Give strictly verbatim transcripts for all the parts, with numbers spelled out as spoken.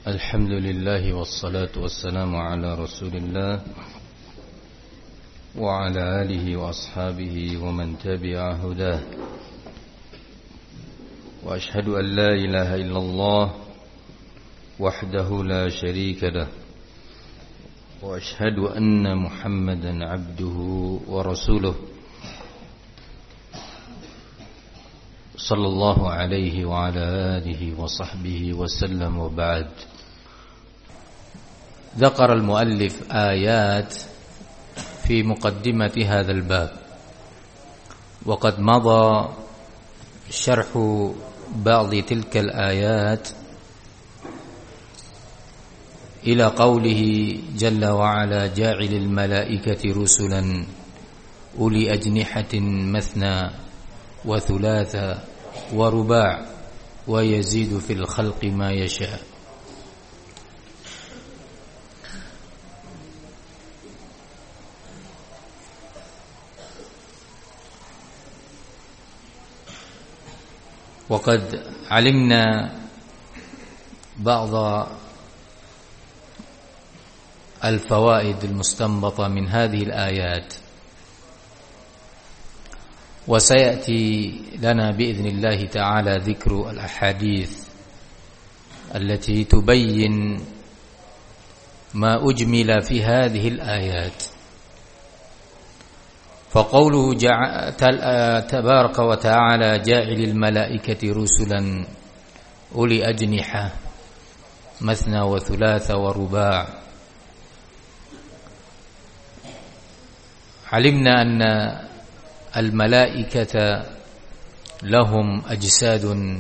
الحمد لله والصلاة والسلام على رسول الله وعلى آله وأصحابه ومن تبع هداه، وأشهد أن لا إله إلا الله وحده لا شريك له، وأشهد أن محمدا عبده ورسوله صلى الله عليه وعلى آله وصحبه وسلم. وبعد، ذكر المؤلف آيات في مقدمة هذا الباب، وقد مضى شرح بعض تلك الآيات إلى قوله جل وعلا: جاعل الملائكة رسلا أولي أجنحة مثنى وثلاث ورباع ويزيد في الخلق ما يشاء. وقد علمنا بعض الفوائد المستنبطة من هذه الآيات، وسيأتي لنا بإذن الله تعالى ذكر الأحاديث التي تبين ما أجمل في هذه الآيات. فقوله تبارك وتعالى: جاعل الملائكة رسلا أولي أجنحة مثنى وثلاث ورباع. علمنا أن الملائكة لهم أجساد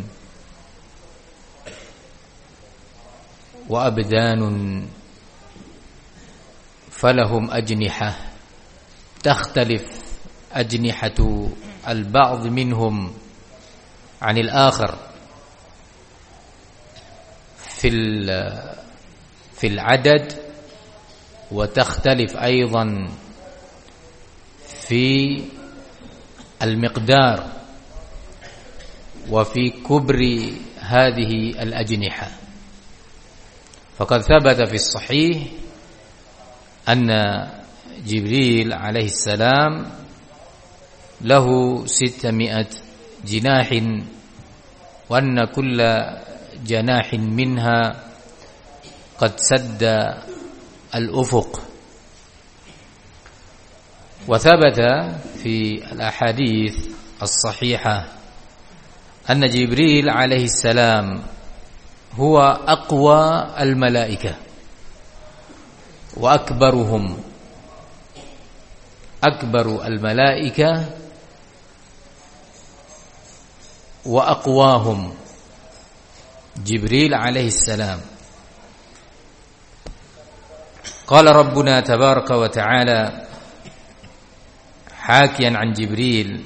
وأبدان، فلهم أجنحة تختلف أجنحة البعض منهم عن الآخر في في العدد، وتختلف أيضا في المقدار وفي كبر هذه الأجنحة. فقد ثبت في الصحيح أن جبريل عليه السلام له ستمائة جناح، وأن كل جناح منها قد سد الأفق. وثبت في الأحاديث الصحيحة أن جبريل عليه السلام هو أقوى الملائكة وأكبرهم، أكبر الملائكة وأقواهم جبريل عليه السلام. قال ربنا تبارك وتعالى حاكيا عن جبريل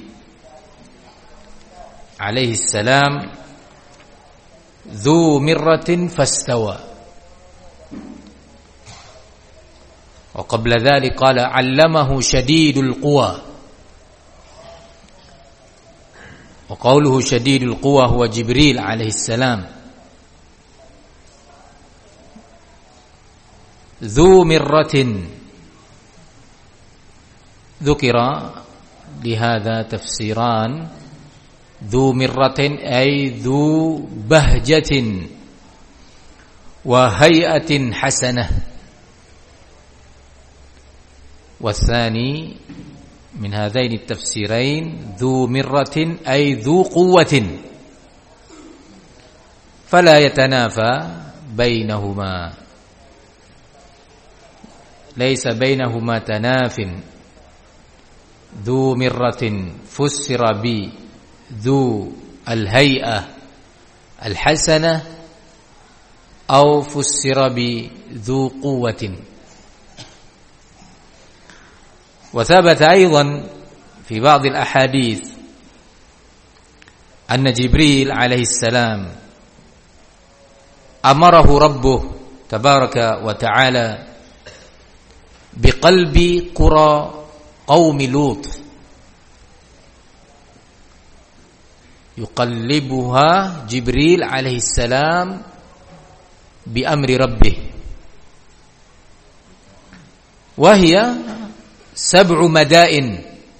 عليه السلام: ذو مرة فاستوى. وقبل ذلك قال: علمه شديد القوى. وقوله شديد القوى هو جبريل عليه السلام. ذو مرة ذكر لهذا تفسيران: ذو مرة أي ذو بهجة وهيئة حسنة، والثاني من هذين التفسيرين ذو مرة أي ذو قوة، فلا يتنافى بينهما، ليس بينهما تناف. ذو مرة فسر بذو الهيئة الحسنة، أو فسر بذو قوة. وثبت أيضا في بعض الأحاديث أن جبريل عليه السلام أمره ربه تبارك وتعالى بقلب قرى قوم لوط، يقلبها جبريل عليه السلام bi amri rabbih. Wa hiya sab'u madain.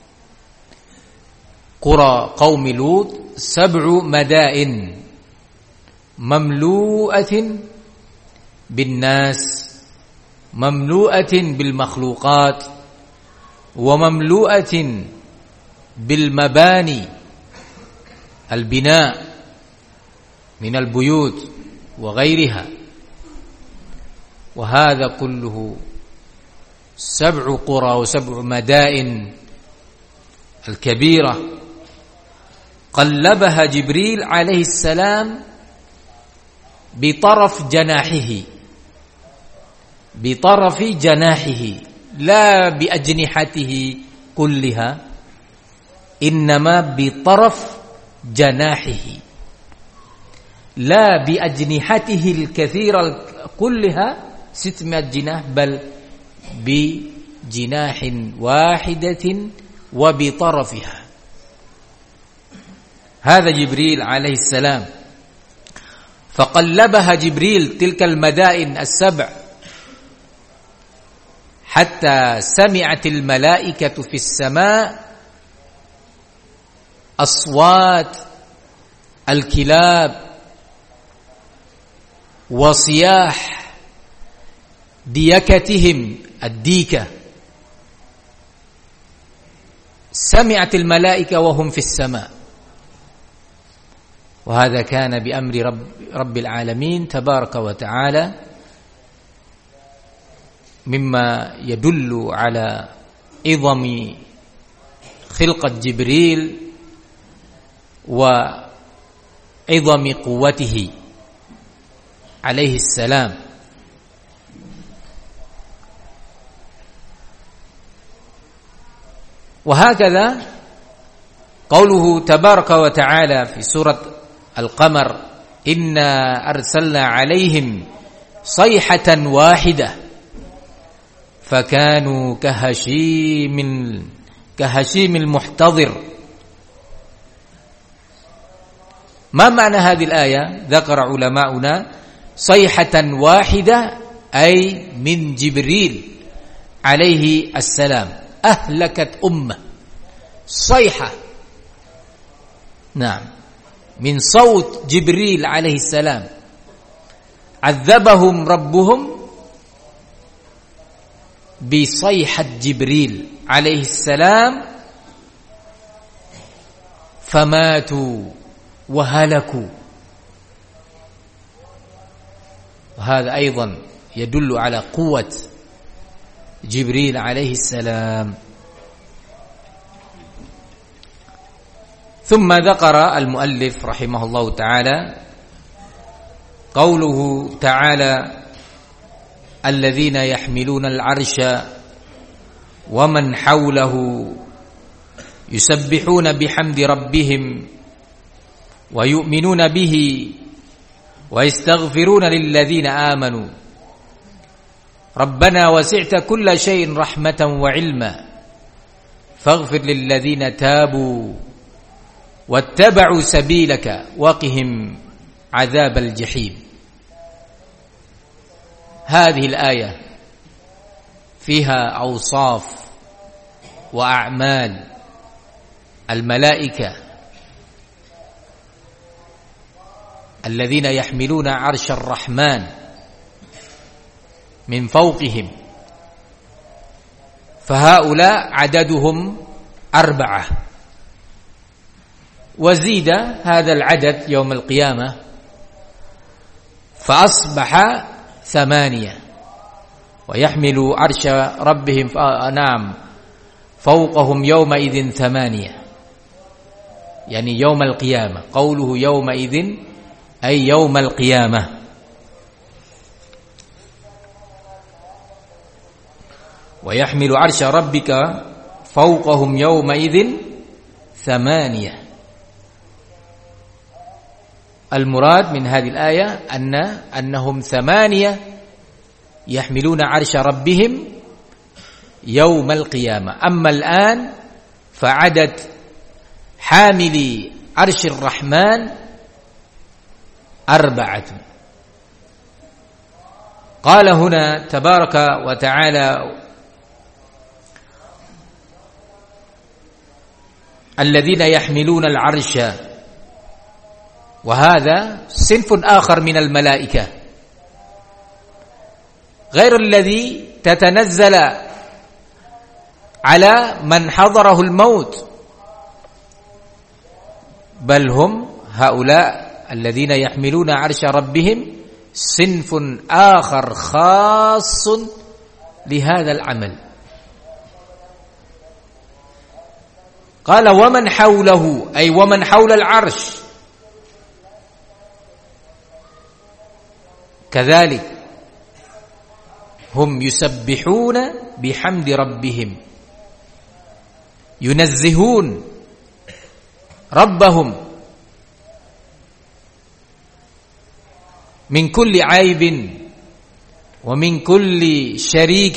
Qura qaumi Lut sab'u madain mamlu'atin bin nas, mamlu'atin bil makhluqat, wa mamlu'atin bil mabani al bina min al buyut wa ghairiha. Wa hadha kulluhu sab'u qura wa sab'u madain al kabira qallabaha Jibril alaihi salam bi taraf janahihi, bi tarafi janahihi, la bi ajnihatihi kulliha, innama bi taraf janahihi, la bi ajnihatihi al-kathira kulliha sitmi'at jinah, bal bi jinahin wahidatin wa bi tarafiha. Hadha Jibril alaihi salam. Faqallabaha Jibril tilka al-madain as-sab' hatta sami'at al-malaikatu fi as-sama' aswat al-kilab wa siyah diyakatihim ad-dika. Sami'at al-malaika wa hum fi as-sama'. وهذا كان بأمر رب, رب العالمين تبارك وتعالى، مما يدل على عظم خلقة جبريل وعظم قوته عليه السلام. وهكذا قوله تبارك وتعالى في سورة القمر إنا أرسلنا عليهم صيحة واحدة فكانوا كهشيم كهشيم المحتضر. ما معنى هذه الآية؟ ذكر علماؤنا صيحة واحدة أي من جبريل عليه السلام أهلكت أمة. صيحة، نعم، من صوت جبريل عليه السلام عذبهم ربهم بصيحة جبريل عليه السلام فماتوا وهلكوا. وهذا أيضا يدل على قوة جبريل عليه السلام. ثم ذكر المؤلف رحمه الله تعالى قوله تعالى الذين يحملون العرش ومن حوله يسبحون بحمد ربهم ويؤمنون به ويستغفرون للذين آمنوا ربنا وسعت كل شيء رحمة وعلما فاغفر للذين تابوا واتبعوا سبيلك وقهم عذاب الجحيم. هذه الآية فيها أوصاف وأعمال الملائكة الذين يحملون عرش الرحمن من فوقهم، فهؤلاء عددهم أربعة، وزيد هذا العدد يوم القيامة فأصبح ثمانية، ويحمل عرش ربهم نعم فوقهم يومئذ ثمانية، يعني يوم القيامة. قوله يومئذ أي يوم القيامة. ويحمل عرش ربك فوقهم يومئذ ثمانية. المراد من هذه الآية أن أنهم ثمانية يحملون عرش ربهم يوم القيامة. أما الآن فعدد حاملي عرش الرحمن أربعة. Qala huna tabaraka wa ta'ala الذين يحملون العرش وهذا صنف آخر من الملائكة غير الذي تتنزل على من حضره الموت بل هم هؤلاء الذين يحملون عرش ربهم صنف آخر خاص لهذا العمل. قال ومن حوله أي ومن حول العرش كذلك هم يسبحون بحمد ربهم ينزهون ربهم من كل عيب ومن كل شريك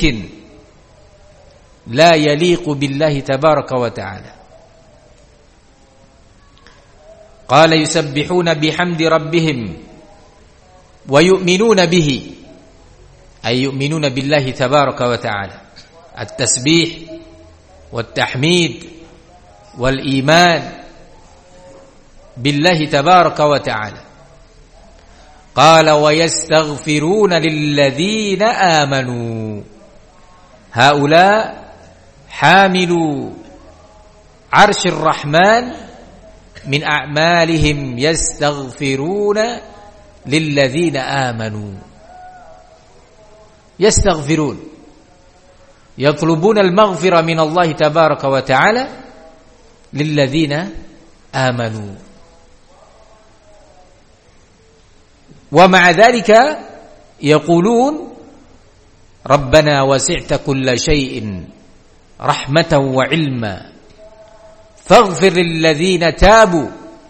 لا يليق بالله تبارك وتعالى. قال يسبحون بحمد ربهم ويؤمنون به أي يؤمنون بالله تبارك وتعالى. التسبيح والتحميد والإيمان بالله تبارك وتعالى. قال ويستغفرون للذين آمنوا هؤلاء حاملوا عرش الرحمن من أعمالهم يستغفرون للذين آمنوا يستغفرون يطلبون المغفرة من الله تبارك وتعالى للذين آمنوا ومع ذلك يقولون ربنا وسعت كل شيء رحمة وعلما فاغفر للذين تابوا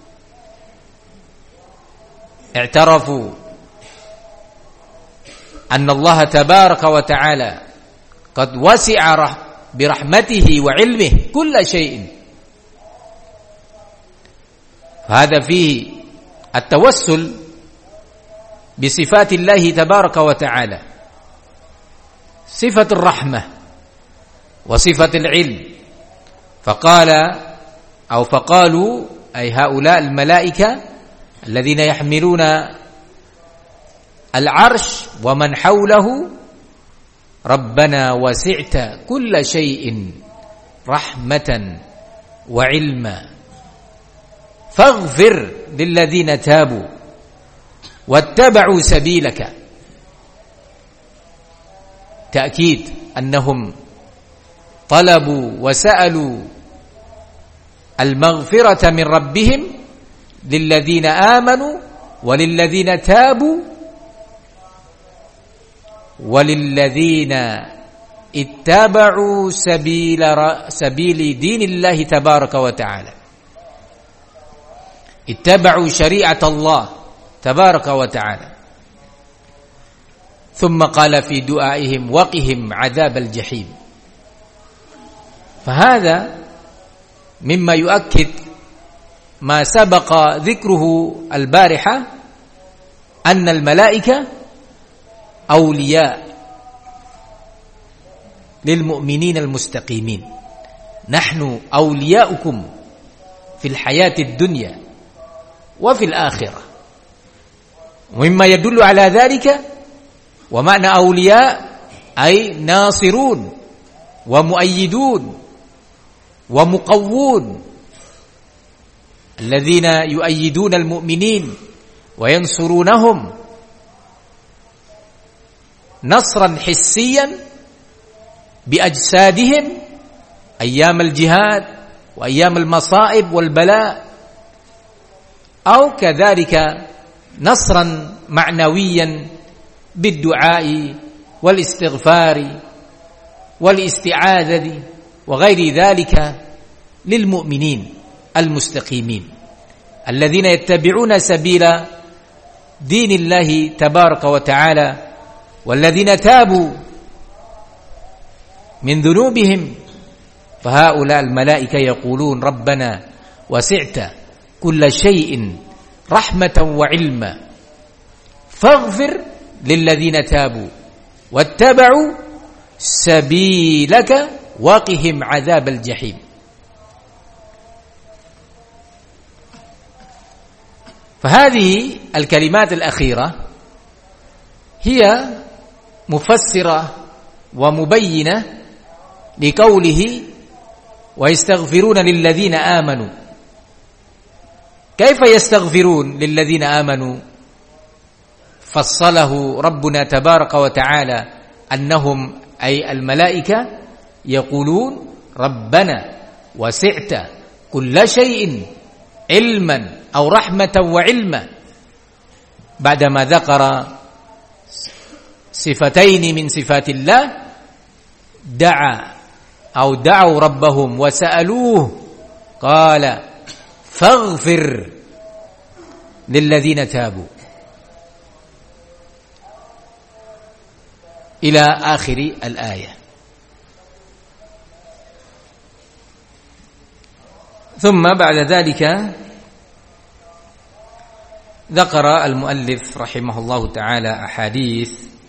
اعترفوا أن الله تبارك وتعالى قد وسع برحمته وعلمه كل شيء. هذا فيه التوسل بصفات الله تبارك وتعالى صفة الرحمة وصفة العلم. فقال أو فقالوا أي هؤلاء الملائكة الذين يحملون العرش ومن حوله ربنا وسعت كل شيء رحمة وعلما فاغفر للذين تابوا واتبعوا سبيلك. تأكيد أنهم طلبوا وسألوا المغفرة من ربهم للذين آمنوا وللذين تابوا وللذين اتبعوا سبيل سبيل دين الله تبارك وتعالى اتبعوا شريعة الله تبارك وتعالى. ثم قال في دعائهم وقهم عذاب الجحيم. فهذا مما يؤكد ما سبق ذكره البارحة أن الملائكة أولياء للمؤمنين المستقيمين. نحن أولياؤكم في الحياة الدنيا وفي الآخرة. ومما يدل على ذلك ومعنى أولياء أي ناصرون ومؤيدون ومقوون الذين يؤيدون المؤمنين وينصرونهم نصرا حسيا بأجسادهم أيام الجهاد وأيام المصائب والبلاء أو كذلك نصرا معنويا بالدعاء والاستغفار والاستعاذة وغير ذلك للمؤمنين المستقيمين الذين يتبعون سبيل دين الله تبارك وتعالى والذين تابوا من ذنوبهم. فهؤلاء الملائكة يقولون ربنا وسعت كل شيء رحمة وعلما فاغفر للذين تابوا wattaba'u sabilaka waqihim 'adzabal jahim. فهذه الكلمات الأخيرة هي مفسرة ومبينة لقوله ويستغفرون للذين آمنوا. كيف يستغفرون للذين آمنوا؟ فصله ربنا تبارك وتعالى أنهم أي الملائكة يقولون ربنا وسعت كل شيء علما أو رحمة وعلما، بعدما ذكر صفتين من صفات الله دعا أو دعوا ربهم وسألوه قال فاغفر للذين تابوا إلى آخر الآية. ثم بعد ذلك ذكر المؤلف رحمه الله تعالى أحاديث،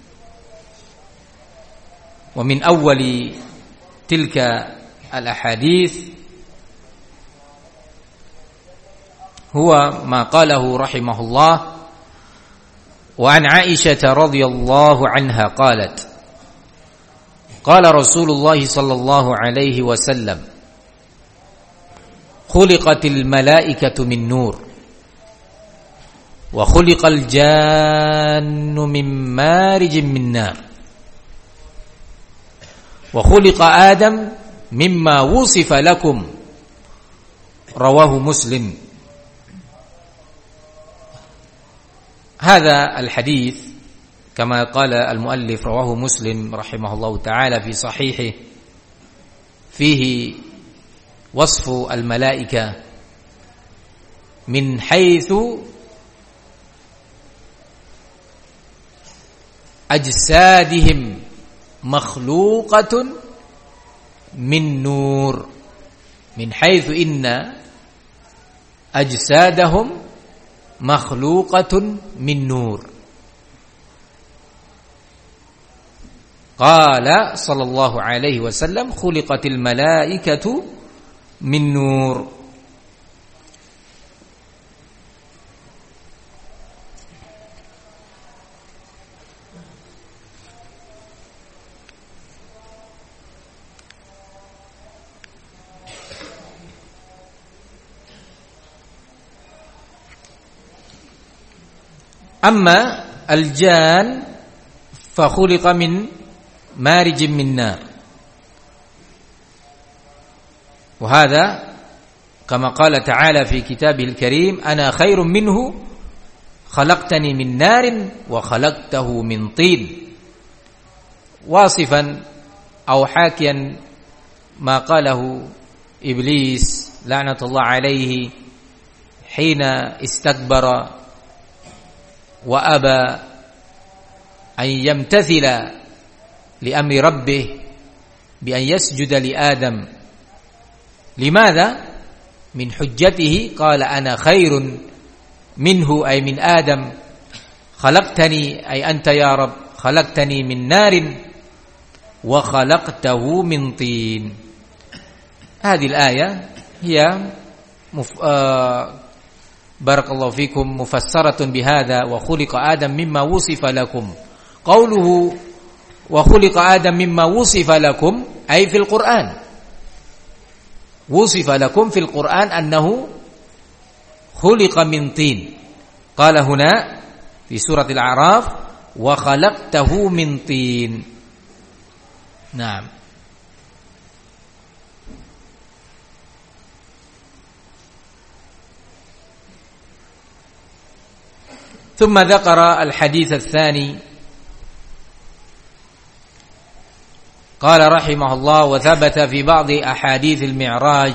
ومن أول تلك الأحاديث هو ما قاله رحمه الله: وعن عائشة رضي الله عنها قالت: قال رسول الله صلى الله عليه وسلم: خلقت الملائكة من نور، وخلق الجان من مارج من نار، وخلق آدم مما وصف لكم، رواه مسلم. هذا الحديث كما قال المؤلف رواه مسلم رحمه الله تعالى في صحيحه، فيه وصف الملائكة من حيث أجسادهم مخلوقة من نور، من حيث إن أجسادهم مخلوقة من نور. قال صلى الله عليه وسلم: خلقت الملائكة من نور. أما الجان فخلق من مارج من نار، وهذا كما قال تعالى في كتابه الكريم: أنا خير منه خلقتني من نار وخلقته من طين، واصفا أو حاكيا ما قاله إبليس لعنة الله عليه حين استكبر وأبى أن يمتثل لأمر ربه بأن يسجد لآدم. لماذا؟ من حجته قال: أنا خير منه أي من آدم، خلقتني أي أنت يا رب خلقتني من نار وخلقته من طين. هذه الآية هي مف... آه بارك الله فيكم مفسرة بهذا: وخلق آدم مما وصف لكم. قوله وخلق آدم مما وصف لكم أي في القرآن، وصف لكم في القرآن أنه خلق من طين. قال هنا في سورة الأعراف: وخلقته من طين. نعم. ثم ذكر الحديث الثاني، قال رحمه الله: وثبت في بعض أحاديث المعراج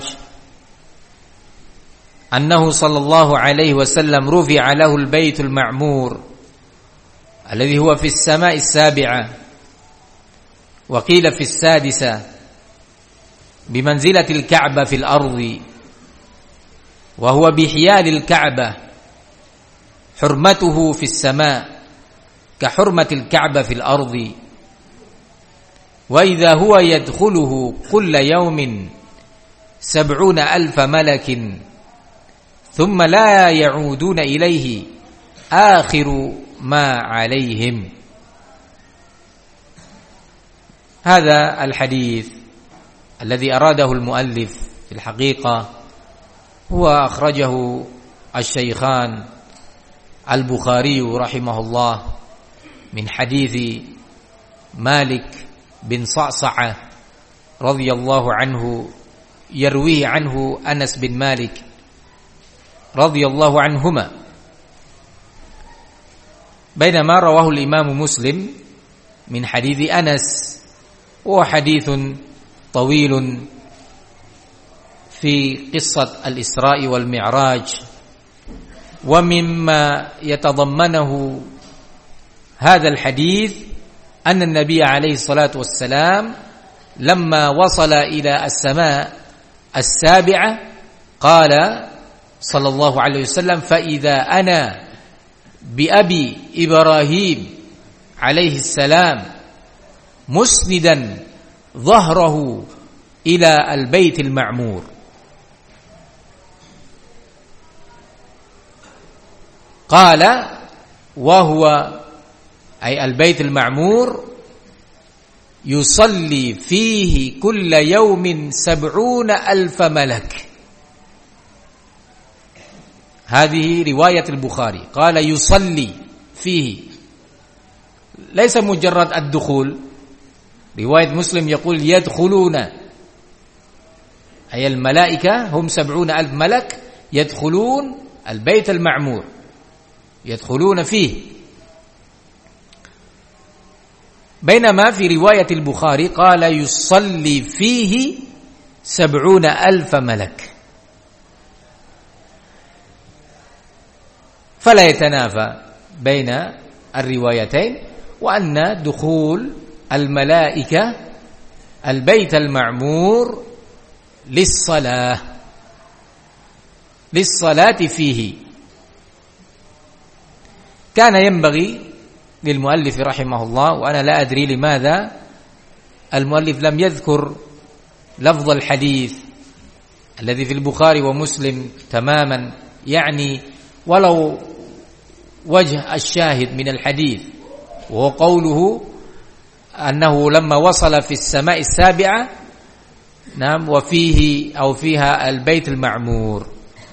أنه صلى الله عليه وسلم رفع له البيت المعمور الذي هو في السماء السابعة، وقيل في السادسة، بمنزلة الكعبة في الأرض، وهو بحيال الكعبة، حرمته في السماء كحرمة الكعبة في الأرض، وإذا هو يدخله كل يوم سبعون ألف ملك ثم لا يعودون إليه آخر ما عليهم. هذا الحديث الذي أراده المؤلف في الحقيقة هو أخرجه الشيخان البخاري رحمه الله من حديث مالك بن صعصعة رضي الله عنه يرويه عنه أنس بن مالك رضي الله عنهما، بينما رواه الإمام مسلم من حديث أنس، وهو حديث طويل في قصة الإسراء والمعراج. ومما يتضمنه هذا الحديث أن النبي عليه الصلاة والسلام لما وصل إلى السماء السابعة قال صلى الله عليه وسلم: فإذا أنا بأبي إبراهيم عليه السلام مسندا ظهره إلى البيت المعمور. قال: وهو أي البيت المعمور يصلي فيه كل يوم سبعون ألف ملك. هذه رواية البخاري، قال يصلي فيه، ليس مجرد الدخول. رواية مسلم يقول يدخلون، أي الملائكة هم سبعون ألف ملك يدخلون البيت المعمور، يدخلون فيه. بينما في رواية البخاري قال يصلي فيه سبعون ألف ملك، فلا يتنافى بين الروايتين، وأن دخول الملائكة البيت المعمور للصلاة للصلاة فيه. كان ينبغي للمؤلف رحمه الله، وأنا لا أدري لماذا المؤلف لم يذكر لفظ الحديث الذي في البخاري ومسلم تماما، يعني ولو وجه الشاهد من الحديث، وهو قوله أنه لما وصل في السماء السابعة نعم وفيه أو فيها البيت المعمور،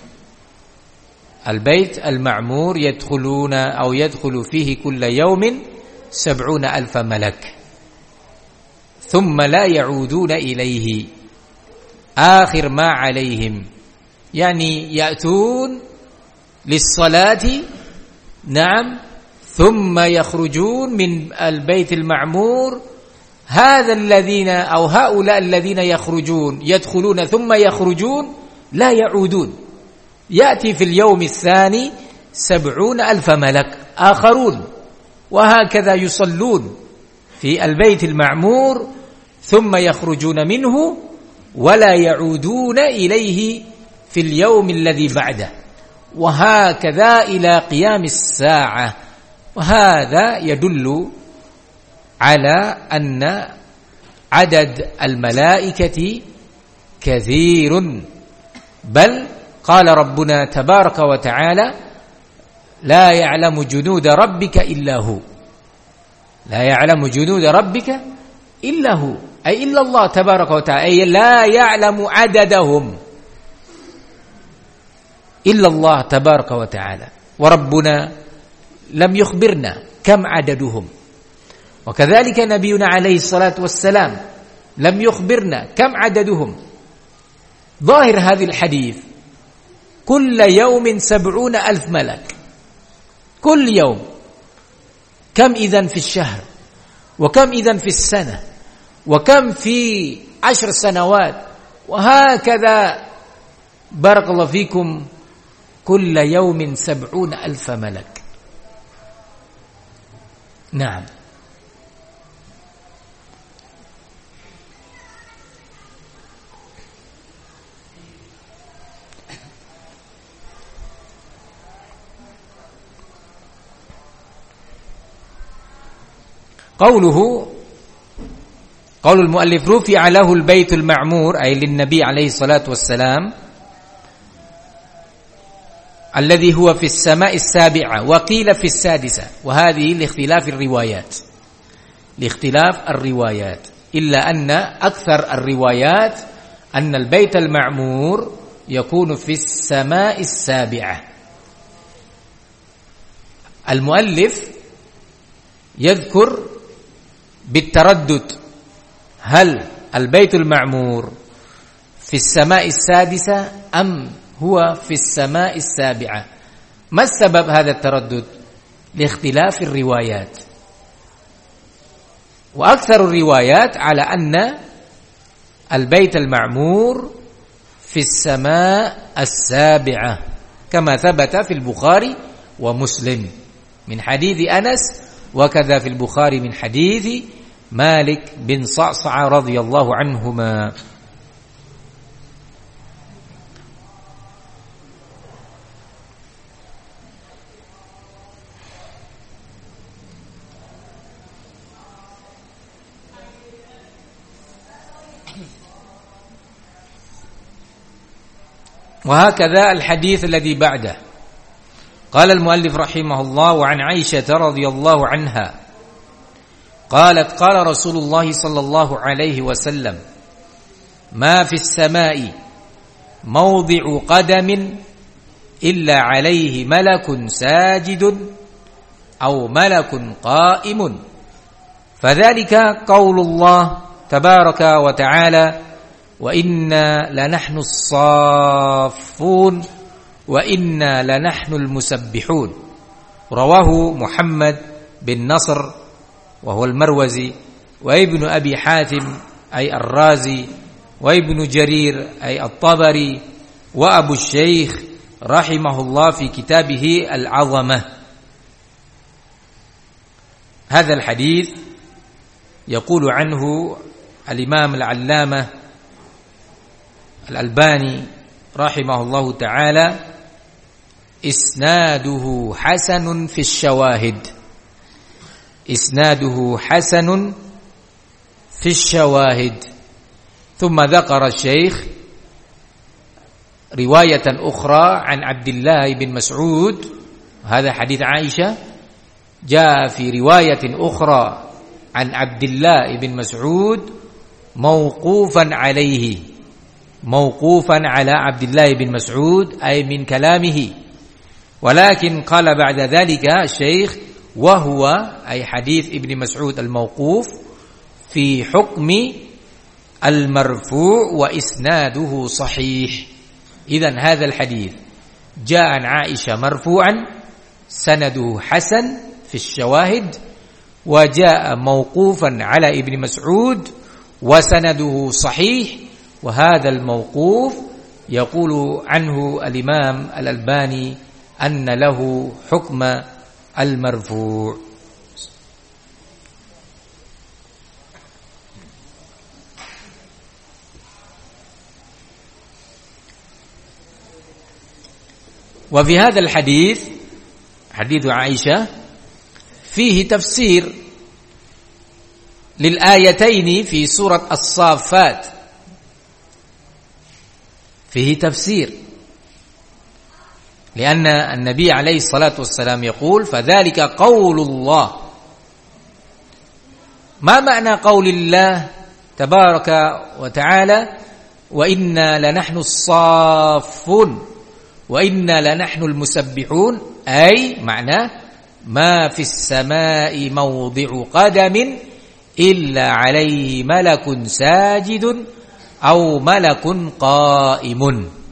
البيت المعمور يدخلون أو يدخل فيه كل يوم سبعون ألف ملك ثم لا يعودون إليه آخر ما عليهم، يعني يأتون للصلاة نعم ثم يخرجون من البيت المعمور. هذا الذين أو هؤلاء الذين يخرجون يدخلون ثم يخرجون لا يعودون، يأتي في اليوم الثاني سبعون ألف ملك آخرون، وهكذا يصلون في البيت المعمور ثم يخرجون منه ولا يعودون إليه في اليوم الذي بعده، وهكذا إلى قيام الساعة. وهذا يدل على أن عدد الملائكة كثير، بل قال ربنا تبارك وتعالى: لا يعلم جنود ربك إلا هو، لا يعلم جنود ربك إلا هو، أي إلا الله تبارك وتعالى، أي لا يعلم عددهم إلا الله تبارك وتعالى، وربنا لم يخبرنا كم عددهم، وكذلك نبينا عليه الصلاة والسلام لم يخبرنا كم عددهم. ظاهر هذا الحديث كل يوم سبعون ألف ملك، كل يوم. كم إذن في الشهر، وكم إذن في السنة، وكم في عشر سنوات، وهكذا بارك الله فيكم كل يوم سبعون ألف ملك. نعم. قوله qaulul muallif rufi'a lahul baitul ma'mur ay lin nabi alaihi salatu wassalam alladhi huwa fis sama'is sabi'ah wa qila fis sadisah wa hadhihi li ikhtilaf ar-riwayat li ikhtilaf ar-riwayat illa anna akthar ar-riwayat anna al-bait al-ma'mur yakunu fis sama'is sabi'ah. Al-muallif yadhkur bit-taraddud هل البيت المعمور في السماء السادسة أم هو في السماء السابعة؟ ما السبب هذا التردد؟ لاختلاف الروايات، وأكثر الروايات على أن البيت المعمور في السماء السابعة كما ثبت في البخاري ومسلم من حديث أنس، وكذا في البخاري من حديث مالك بن صعصع رضي الله عنهما. وهكذا الحديث الذي بعده قال المؤلف رحمه الله وعن عائشة رضي الله عنها قالت قال رسول الله صلى الله عليه وسلم ما في السماء موضع قدم إلا عليه ملك ساجد أو ملك قائم فذلك قول الله تبارك وتعالى وإنا لنحن الصافون وإنا لنحن المسبحون. رواه محمد بن نصر وهو المروزي وابن أبي حاتم أي الرازي وابن جرير أي الطبري وأبو الشيخ رحمه الله في كتابه العظمة. هذا الحديث يقول عنه الإمام العلامة الألباني رحمه الله تعالى إسناده حسن في الشواهد إسناده حسن في الشواهد. ثم ذكر الشيخ رواية أخرى عن عبد الله بن مسعود، هذا حديث عائشة، جاء في رواية أخرى عن عبد الله بن مسعود موقوفا عليه، موقوفا على عبد الله بن مسعود أي من كلامه، ولكن قال بعد ذلك الشيخ وهو أي حديث ابن مسعود الموقوف في حكم المرفوع وإسناده صحيح. إذن هذا الحديث جاء عن عائشة مرفوعا سنده حسن في الشواهد، وجاء موقوفا على ابن مسعود وسنده صحيح، وهذا الموقوف يقول عنه الإمام الألباني أن له حكم المرفوع. وفي هذا الحديث حديث عائشة فيه تفسير للآيتين في سورة الصافات، فيه تفسير، لأن النبي عليه الصلاة والسلام يقول فذلك قول الله. ما معنى قول الله تبارك وتعالى وإنا لنحن الصافون وإنا لنحن المسبحون؟ أي معنى ما في السماء موضع قدم إلا عليه ملك ساجد أو ملك قائم.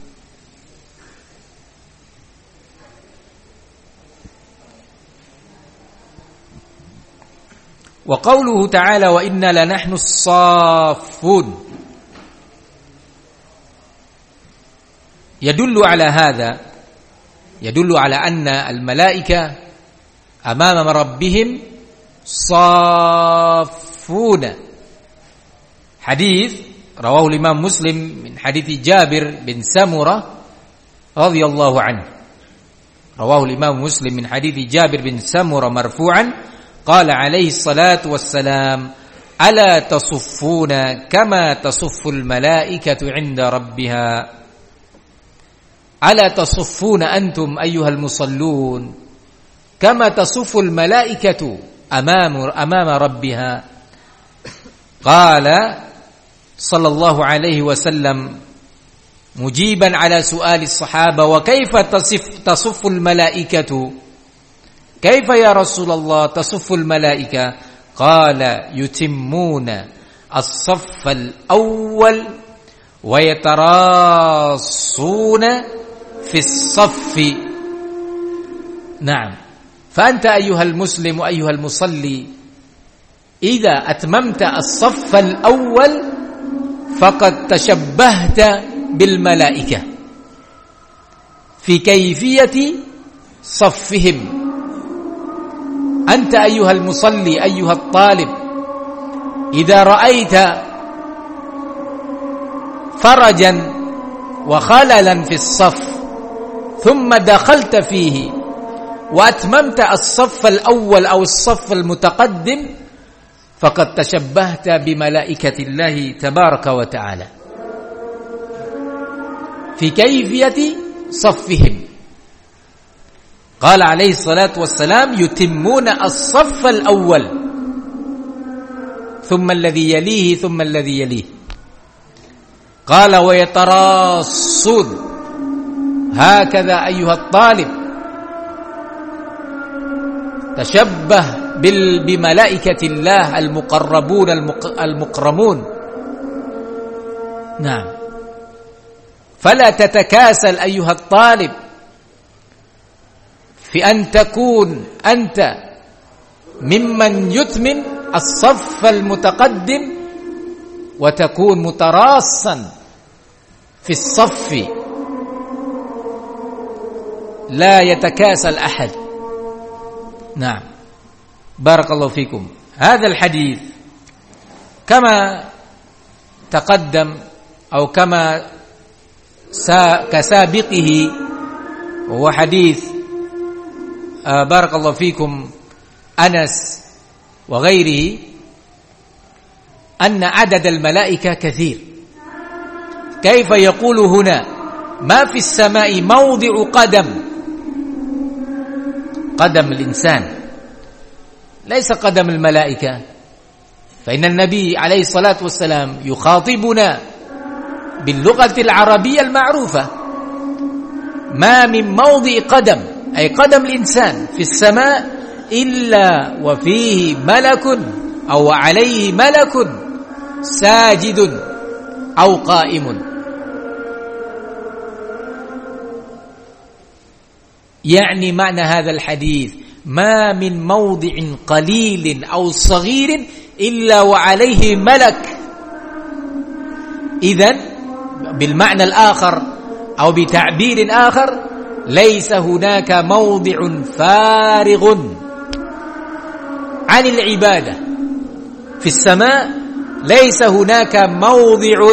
وقوله تعالى وإنا لنحن الصافون يدل على هذا، يدل على أن الملائكة أمام ربهم صافون. حديث رواه الإمام مسلم من حديث جابر بن سمرة رضي الله عنه، رواه الإمام مسلم من حديث جابر بن سمرة مرفوعا قال عليه الصلاة والسلام ألا تصفون كما تصف الملائكة عند ربها ألا تصفون أنتم أيها المصلون كما تصف الملائكة أمام أمام ربها. قال صلى الله عليه وسلم مجيبا على سؤال الصحابة وكيف تصف, تصف الملائكة كيف يا رسول الله تصف الملائكة؟ قال يتمون الصف الأول ويتراصون في الصف. نعم، فأنت أيها المسلم وأيها المصلي إذا أتممت الصف الأول فقد تشبهت بالملائكة في كيفية صفهم. أنت أيها المصلي أيها الطالب إذا رأيت فرجا وخللا في الصف ثم دخلت فيه وأتممت الصف الأول أو الصف المتقدم فقد تشبهت بملائكة الله تبارك وتعالى في كيفية صفهم. قال عليه الصلاة والسلام يتمون الصف الأول ثم الذي يليه ثم الذي يليه. قال ويتراصون، هكذا أيها الطالب تشبه بملائكة الله المقربون المكرمون. نعم، فلا تتكاسل أيها الطالب في أن تكون أنت ممن يتمم الصف المتقدم وتكون متراصا في الصف. لا يتكاسل أحد. نعم، بارك الله فيكم. هذا الحديث كما تقدم أو كما كسابقه وهو حديث بارك الله فيكم أنس وغيره أن عدد الملائكة كثير. كيف يقول هنا ما في السماء موضع قدم قدم الإنسان ليس قدم الملائكة، فإن النبي عليه الصلاة والسلام يخاطبنا باللغة العربية المعروفة. ما من موضع قدم أي قدم الإنسان في السماء إلا وفيه ملك أو عليه ملك ساجد أو قائم. يعني معنى هذا الحديث ما من موضع قليل أو صغير إلا وعليه ملك. إذن بالمعنى الآخر أو بتعبير آخر ليس هناك موضع فارغ عن العبادة في السماء، ليس هناك موضع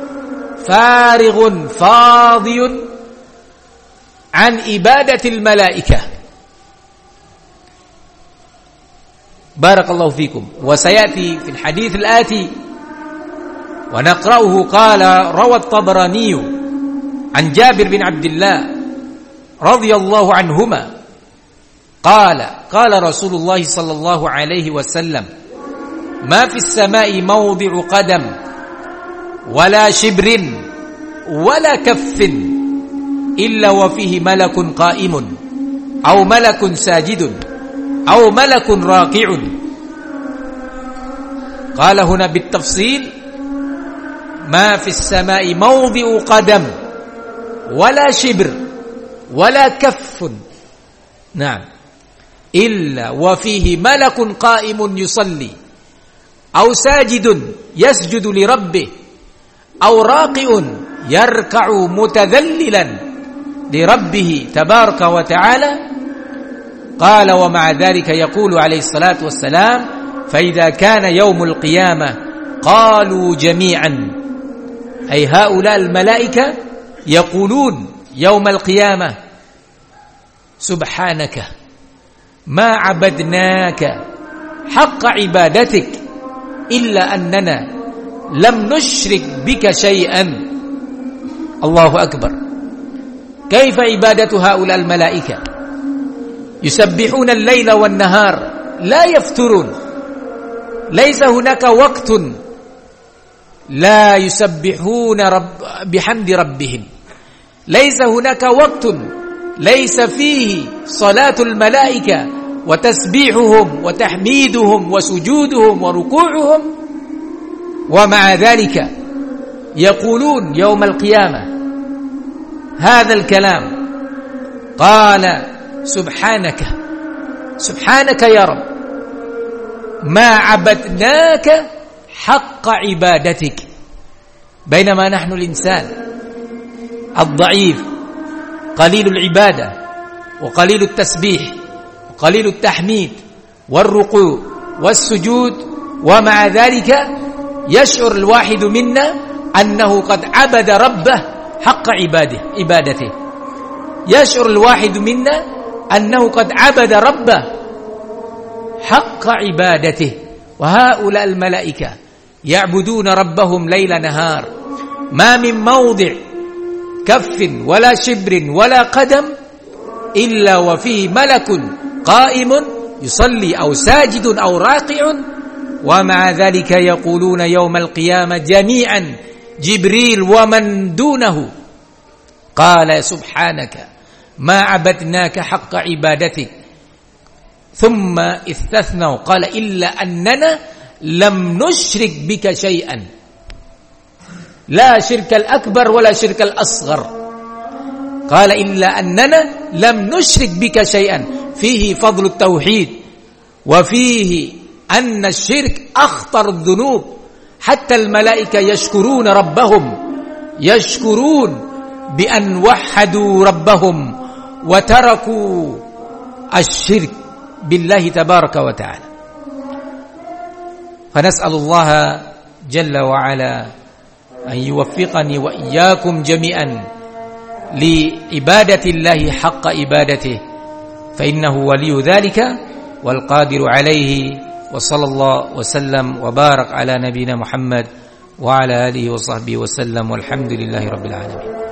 فارغ فاضي عن عبادة الملائكة. بارك الله فيكم. وسيأتي في الحديث الآتي ونقرأه. قال روى الطبراني عن جابر بن عبد الله رضي الله عنهما قال قال رسول الله صلى الله عليه وسلم ما في السماء موضع قدم ولا شبر ولا كف إلا وفيه ملك قائم أو ملك ساجد أو ملك راكع. قال هنا بالتفصيل ما في السماء موضع قدم ولا شبر ولا كف، نعم، إلا وفيه ملك قائم يصلي أو ساجد يسجد لربه أو راكع يركع متذللا لربه تبارك وتعالى. قال ومع ذلك يقول عليه الصلاة والسلام فإذا كان يوم القيامة قالوا جميعا، أي هؤلاء الملائكة يقولون يوم القيامة سبحانك ما عبدناك حق عبادتك إلا أننا لم نشرك بك شيئا. الله أكبر. كيف عبادة هؤلاء الملائكة؟ يسبحون الليل والنهار لا يفترون، ليس هناك وقت لا يسبحون رب بحمد ربهم، ليس هناك وقت ليس فيه صلاة الملائكة وتسبيحهم وتحميدهم وسجودهم وركوعهم، ومع ذلك يقولون يوم القيامة هذا الكلام. قال سبحانك سبحانك يا رب ما عبدناك حق عبادتك. بينما نحن الإنسان الضعيف قليل العبادة وقليل التسبيح وقليل التحميد والركوع والسجود، ومع ذلك يشعر الواحد منا أنه قد عبد ربه حق عباده عبادته. يشعر الواحد منا أنه قد عبد ربه حق عبادته. وهؤلاء الملائكة يعبدون ربهم ليل نهار، ما من موضع كف ولا شبر ولا قدم إلا وفيه ملك قائم يصلي أو ساجد أو راكع، ومع ذلك يقولون يوم القيامة جميعا جبريل ومن دونه قال سبحانك ما عبدناك حق عبادتك، ثم استثنوا قال إلا أننا لم نشرك بك شيئا. لا شرك الأكبر ولا شرك الأصغر، قال إلا أننا لم نشرك بك شيئا. فيه فضل التوحيد، وفيه أن الشرك أخطر الذنوب. حتى الملائكة يشكرون ربهم، يشكرون بأن وحدوا ربهم وتركوا الشرك بالله تبارك وتعالى. فنسأل الله جل وعلا أن يوفقني وإياكم جميعا لعبادة الله حق عبادته، فإنه ولي ذلك والقادر عليه. وصلى الله وسلم وبارك على نبينا محمد وعلى آله وصحبه وسلم، والحمد لله رب العالمين.